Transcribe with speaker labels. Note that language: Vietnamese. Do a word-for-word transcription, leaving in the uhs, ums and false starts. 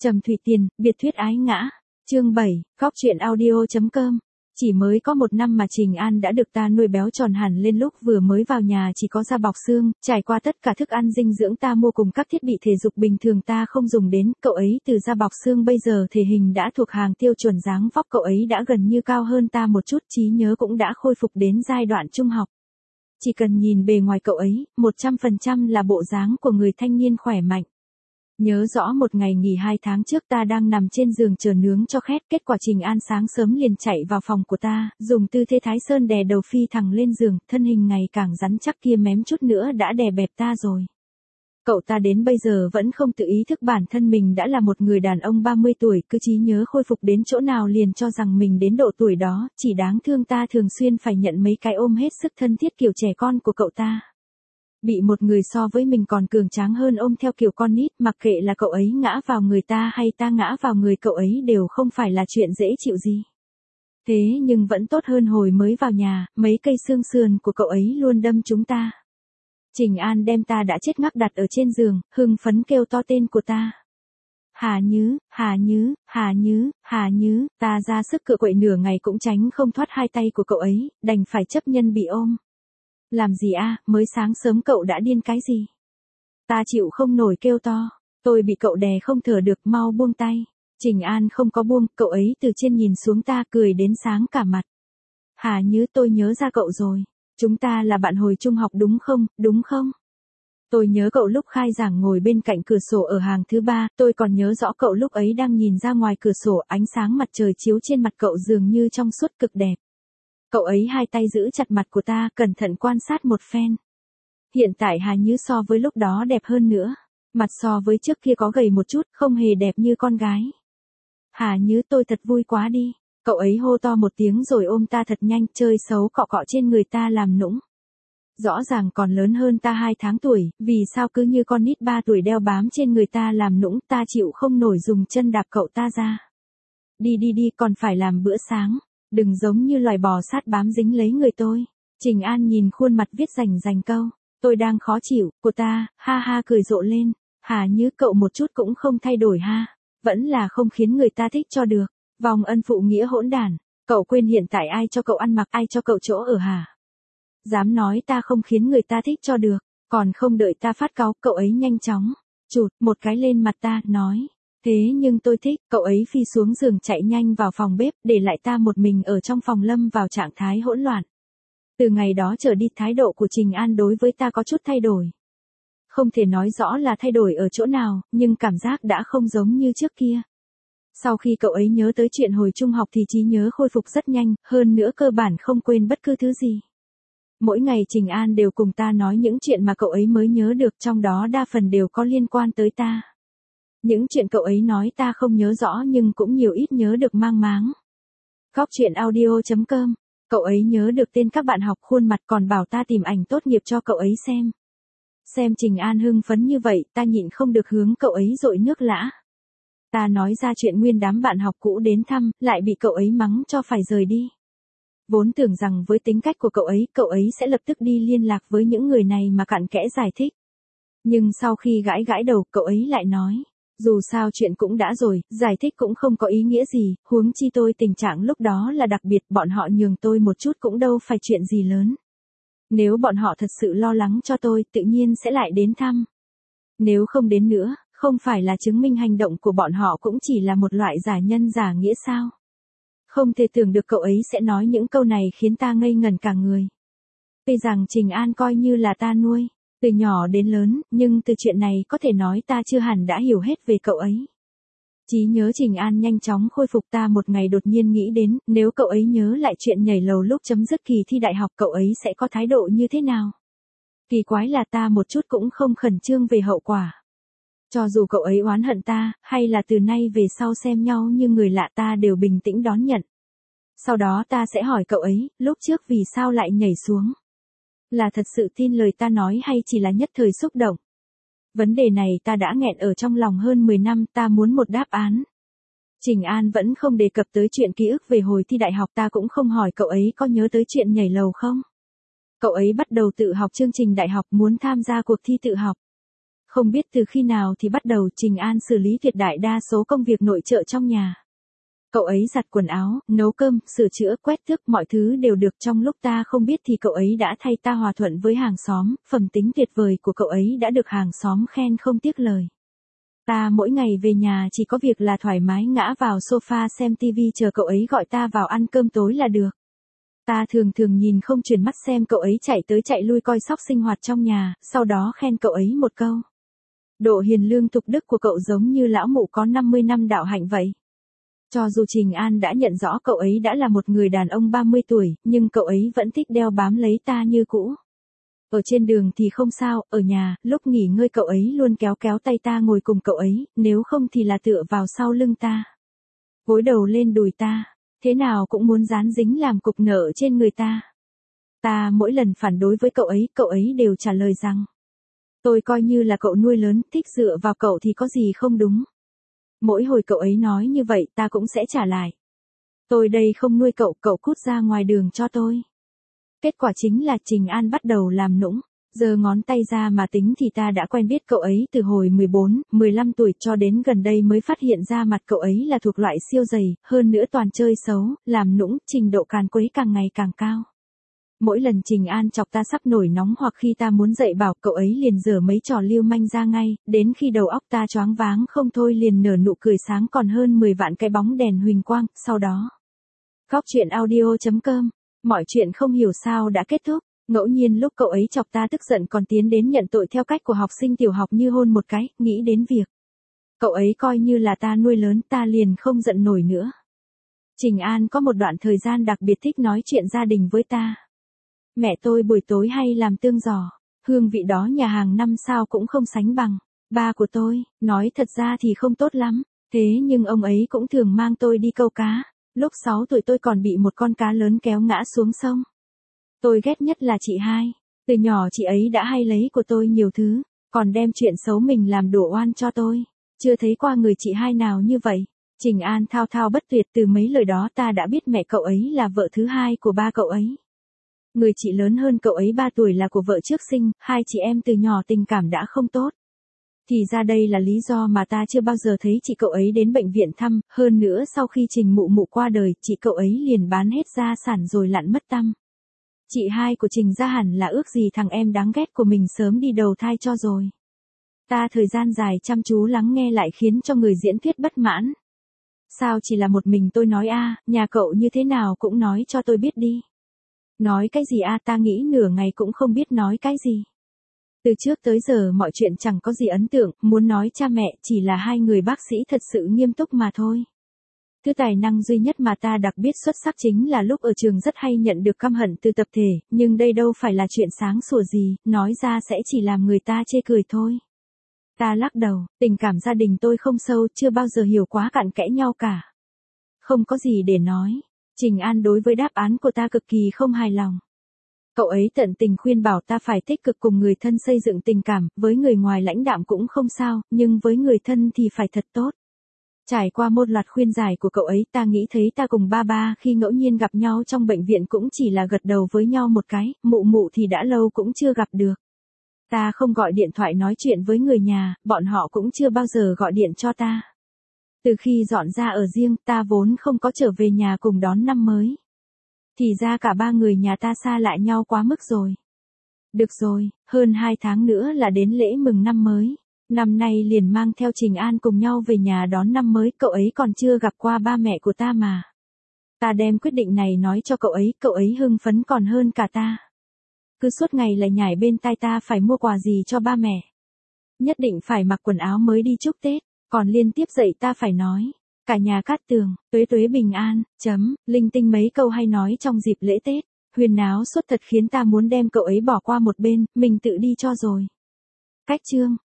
Speaker 1: Trầm Thủy Tiền, biệt thuyết ái ngã. Chương bảy, góc truyện audio.com. Chỉ mới có một năm mà Trình An đã được ta nuôi béo tròn hẳn lên, lúc vừa mới vào nhà chỉ có da bọc xương, trải qua tất cả thức ăn dinh dưỡng ta mua cùng các thiết bị thể dục bình thường ta không dùng đến, cậu ấy từ da bọc xương bây giờ thể hình đã thuộc hàng tiêu chuẩn, dáng vóc cậu ấy đã gần như cao hơn ta một chút, trí nhớ cũng đã khôi phục đến giai đoạn trung học. Chỉ cần nhìn bề ngoài cậu ấy, một trăm phần trăm là bộ dáng của người thanh niên khỏe mạnh. Nhớ rõ một ngày nghỉ hai tháng trước ta đang nằm trên giường chờ nướng cho khét, kết quả Trình An sáng sớm liền chạy vào phòng của ta, dùng tư thế Thái Sơn đè đầu phi thẳng lên giường, thân hình ngày càng rắn chắc kia mém chút nữa đã đè bẹp ta rồi. Cậu ta đến bây giờ vẫn không tự ý thức bản thân mình đã là một người đàn ông ba mươi tuổi, cứ trí nhớ khôi phục đến chỗ nào liền cho rằng mình đến độ tuổi đó, chỉ đáng thương ta thường xuyên phải nhận mấy cái ôm hết sức thân thiết kiểu trẻ con của cậu ta. Bị một người so với mình còn cường tráng hơn ôm theo kiểu con nít, mặc kệ là cậu ấy ngã vào người ta hay ta ngã vào người cậu ấy đều không phải là chuyện dễ chịu gì. Thế nhưng vẫn tốt hơn hồi mới vào nhà, mấy cây xương sườn của cậu ấy luôn đâm chúng ta. Trình An đem ta đã chết ngắc đặt ở trên giường, hưng phấn kêu to tên của ta. Hà Nhứ, Hà Nhứ, Hà Nhứ, Hà Nhứ, ta ra sức cựa quậy nửa ngày cũng tránh không thoát hai tay của cậu ấy, đành phải chấp nhân bị ôm. Làm gì a, mới sáng sớm cậu đã điên cái gì? Ta chịu không nổi kêu to, tôi bị cậu đè không thở được, mau buông tay. Trình An không có buông, cậu ấy từ trên nhìn xuống ta cười đến sáng cả mặt. Hà Nhứ, tôi nhớ ra cậu rồi, chúng ta là bạn hồi trung học đúng không, đúng không? Tôi nhớ cậu lúc khai giảng ngồi bên cạnh cửa sổ ở hàng thứ ba, tôi còn nhớ rõ cậu lúc ấy đang nhìn ra ngoài cửa sổ, ánh sáng mặt trời chiếu trên mặt cậu dường như trong suốt cực đẹp. Cậu ấy hai tay giữ chặt mặt của ta, cẩn thận quan sát một phen. Hiện tại Hà Nhứ so với lúc đó đẹp hơn nữa. Mặt so với trước kia có gầy một chút, không hề đẹp như con gái. Hà Nhứ, tôi thật vui quá đi. Cậu ấy hô to một tiếng rồi ôm ta thật nhanh, chơi xấu cọ cọ trên người ta làm nũng. Rõ ràng còn lớn hơn ta hai tháng tuổi, vì sao cứ như con nít ba tuổi đeo bám trên người ta làm nũng, ta chịu không nổi dùng chân đạp cậu ta ra. Đi đi đi, còn phải làm bữa sáng. Đừng giống như loài bò sát bám dính lấy người tôi. Trình An nhìn khuôn mặt viết rành rành câu, tôi đang khó chịu, của ta, ha ha cười rộ lên. Hà Nhứ, cậu một chút cũng không thay đổi ha, vẫn là không khiến người ta thích cho được. Vòng ân phụ nghĩa hỗn đản, cậu quên hiện tại ai cho cậu ăn mặc, ai cho cậu chỗ ở hả? Dám nói ta không khiến người ta thích cho được, còn không đợi ta phát cáu, cậu ấy nhanh chóng chụt một cái lên mặt ta, nói. Thế nhưng tôi thích, cậu ấy phi xuống giường chạy nhanh vào phòng bếp, để lại ta một mình ở trong phòng lâm vào trạng thái hỗn loạn. Từ ngày đó trở đi thái độ của Trình An đối với ta có chút thay đổi. Không thể nói rõ là thay đổi ở chỗ nào, nhưng cảm giác đã không giống như trước kia. Sau khi cậu ấy nhớ tới chuyện hồi trung học thì trí nhớ khôi phục rất nhanh, hơn nữa cơ bản không quên bất cứ thứ gì. Mỗi ngày Trình An đều cùng ta nói những chuyện mà cậu ấy mới nhớ được, trong đó đa phần đều có liên quan tới ta. Những chuyện cậu ấy nói ta không nhớ rõ nhưng cũng nhiều ít nhớ được mang máng. Góc truyện audio.com. Cậu ấy nhớ được tên các bạn học, khuôn mặt, còn bảo ta tìm ảnh tốt nghiệp cho cậu ấy xem. Xem Trình An hưng phấn như vậy, ta nhịn không được hướng cậu ấy dội nước lã. Ta nói ra chuyện nguyên đám bạn học cũ đến thăm, lại bị cậu ấy mắng cho phải rời đi. Vốn tưởng rằng với tính cách của cậu ấy, cậu ấy sẽ lập tức đi liên lạc với những người này mà cặn kẽ giải thích. Nhưng sau khi gãi gãi đầu, cậu ấy lại nói. Dù sao chuyện cũng đã rồi, giải thích cũng không có ý nghĩa gì, huống chi tôi tình trạng lúc đó là đặc biệt, bọn họ nhường tôi một chút cũng đâu phải chuyện gì lớn. Nếu bọn họ thật sự lo lắng cho tôi, tự nhiên sẽ lại đến thăm. Nếu không đến nữa, không phải là chứng minh hành động của bọn họ cũng chỉ là một loại giả nhân giả nghĩa sao? Không thể tưởng được cậu ấy sẽ nói những câu này khiến ta ngây ngẩn cả người. Tuy rằng Trình An coi như là ta nuôi từ nhỏ đến lớn, nhưng từ chuyện này có thể nói ta chưa hẳn đã hiểu hết về cậu ấy. Trí nhớ Trình An nhanh chóng khôi phục, ta một ngày đột nhiên nghĩ đến, nếu cậu ấy nhớ lại chuyện nhảy lầu lúc chấm dứt kỳ thi đại học, cậu ấy sẽ có thái độ như thế nào? Kỳ quái là ta một chút cũng không khẩn trương về hậu quả. Cho dù cậu ấy oán hận ta, hay là từ nay về sau xem nhau như người lạ, ta đều bình tĩnh đón nhận. Sau đó ta sẽ hỏi cậu ấy, lúc trước vì sao lại nhảy xuống? Là thật sự tin lời ta nói hay chỉ là nhất thời xúc động? Vấn đề này ta đã nghẹn ở trong lòng hơn mười năm, ta muốn một đáp án. Trình An vẫn không đề cập tới chuyện ký ức về hồi thi đại học, ta cũng không hỏi cậu ấy có nhớ tới chuyện nhảy lầu không. Cậu ấy bắt đầu tự học chương trình đại học, muốn tham gia cuộc thi tự học. Không biết từ khi nào thì bắt đầu Trình An xử lý tuyệt đại đa số công việc nội trợ trong nhà. Cậu ấy giặt quần áo, nấu cơm, sửa chữa, quét tước, mọi thứ đều được. Trong lúc ta không biết thì cậu ấy đã thay ta hòa thuận với hàng xóm, phẩm tính tuyệt vời của cậu ấy đã được hàng xóm khen không tiếc lời. Ta mỗi ngày về nhà chỉ có việc là thoải mái ngã vào sofa xem tivi chờ cậu ấy gọi ta vào ăn cơm tối là được. Ta thường thường nhìn không chuyển mắt xem cậu ấy chạy tới chạy lui coi sóc sinh hoạt trong nhà, sau đó khen cậu ấy một câu. Độ hiền lương tục đức của cậu giống như lão mụ có năm mươi năm đạo hạnh vậy. Cho dù Trình An đã nhận rõ cậu ấy đã là một người đàn ông ba mươi tuổi, nhưng cậu ấy vẫn thích đeo bám lấy ta như cũ. Ở trên đường thì không sao, ở nhà, lúc nghỉ ngơi cậu ấy luôn kéo kéo tay ta ngồi cùng cậu ấy, nếu không thì là tựa vào sau lưng ta. Gối đầu lên đùi ta, thế nào cũng muốn dán dính làm cục nợ trên người ta. Ta mỗi lần phản đối với cậu ấy, cậu ấy đều trả lời rằng. Tôi coi như là cậu nuôi lớn, thích dựa vào cậu thì có gì không đúng. Mỗi hồi cậu ấy nói như vậy ta cũng sẽ trả lại. Tôi đây không nuôi cậu, cậu cút ra ngoài đường cho tôi. Kết quả chính là Trình An bắt đầu làm nũng. Giơ ngón tay ra mà tính thì ta đã quen biết cậu ấy từ hồi mười bốn, mười lăm tuổi cho đến gần đây mới phát hiện ra mặt cậu ấy là thuộc loại siêu dày, hơn nữa toàn chơi xấu, làm nũng, trình độ càn quấy càng ngày càng cao. Mỗi lần Trình An chọc ta sắp nổi nóng hoặc khi ta muốn dạy bảo cậu ấy liền giở mấy trò lưu manh ra ngay, đến khi đầu óc ta choáng váng không thôi liền nở nụ cười sáng còn hơn mười vạn cái bóng đèn huỳnh quang, sau đó. Góc truyện audio chấm com, mọi chuyện không hiểu sao đã kết thúc, ngẫu nhiên lúc cậu ấy chọc ta tức giận còn tiến đến nhận tội theo cách của học sinh tiểu học như hôn một cái, nghĩ đến việc. Cậu ấy coi như là ta nuôi lớn ta liền không giận nổi nữa. Trình An có một đoạn thời gian đặc biệt thích nói chuyện gia đình với ta. Mẹ tôi buổi tối hay làm tương giò, hương vị đó nhà hàng năm sao cũng không sánh bằng. Ba của tôi, nói thật ra thì không tốt lắm, thế nhưng ông ấy cũng thường mang tôi đi câu cá. Lúc sáu tuổi tôi còn bị một con cá lớn kéo ngã xuống sông. Tôi ghét nhất là chị hai, từ nhỏ chị ấy đã hay lấy của tôi nhiều thứ, còn đem chuyện xấu mình làm đổ oan cho tôi. Chưa thấy qua người chị hai nào như vậy. Trình An thao thao bất tuyệt, từ mấy lời đó ta đã biết mẹ cậu ấy là vợ thứ hai của ba cậu ấy. Người chị lớn hơn cậu ấy ba tuổi là của vợ trước sinh, hai chị em từ nhỏ tình cảm đã không tốt. Thì ra đây là lý do mà ta chưa bao giờ thấy chị cậu ấy đến bệnh viện thăm, hơn nữa sau khi Trình mụ mụ qua đời, chị cậu ấy liền bán hết gia sản rồi lặn mất tăm. Chị hai của Trình ra hẳn là ước gì thằng em đáng ghét của mình sớm đi đầu thai cho rồi. Ta thời gian dài chăm chú lắng nghe lại khiến cho người diễn thuyết bất mãn. Sao chỉ là một mình tôi nói a, nhà cậu như thế nào cũng nói cho tôi biết đi. Nói cái gì a, ta nghĩ nửa ngày cũng không biết nói cái gì. Từ trước tới giờ mọi chuyện chẳng có gì ấn tượng, muốn nói cha mẹ chỉ là hai người bác sĩ thật sự nghiêm túc mà thôi. Thứ tài năng duy nhất mà ta đặc biệt xuất sắc chính là lúc ở trường rất hay nhận được căm hận từ tập thể, nhưng đây đâu phải là chuyện sáng sủa gì, nói ra sẽ chỉ làm người ta chê cười thôi. Ta lắc đầu, tình cảm gia đình tôi không sâu, chưa bao giờ hiểu quá cặn kẽ nhau cả. Không có gì để nói. Trình An đối với đáp án của ta cực kỳ không hài lòng. Cậu ấy tận tình khuyên bảo ta phải tích cực cùng người thân xây dựng tình cảm, với người ngoài lãnh đạm cũng không sao, nhưng với người thân thì phải thật tốt. Trải qua một loạt khuyên giải của cậu ấy, ta nghĩ thấy ta cùng ba ba khi ngẫu nhiên gặp nhau trong bệnh viện cũng chỉ là gật đầu với nhau một cái, mụ mụ thì đã lâu cũng chưa gặp được. Ta không gọi điện thoại nói chuyện với người nhà, bọn họ cũng chưa bao giờ gọi điện cho ta. Từ khi dọn ra ở riêng, ta vốn không có trở về nhà cùng đón năm mới. Thì ra cả ba người nhà ta xa lại nhau quá mức rồi. Được rồi, hơn hai tháng nữa là đến lễ mừng năm mới. Năm nay liền mang theo Trình An cùng nhau về nhà đón năm mới, cậu ấy còn chưa gặp qua ba mẹ của ta mà. Ta đem quyết định này nói cho cậu ấy, cậu ấy hưng phấn còn hơn cả ta. Cứ suốt ngày lại nhảy bên tai ta phải mua quà gì cho ba mẹ. Nhất định phải mặc quần áo mới đi chúc Tết, còn liên tiếp dạy ta phải nói. Cả nhà Cát Tường, tuế tuế bình an, chấm, linh tinh mấy câu hay nói trong dịp lễ Tết, huyền náo suốt thật khiến ta muốn đem cậu ấy bỏ qua một bên, mình tự đi cho rồi. Cách chương.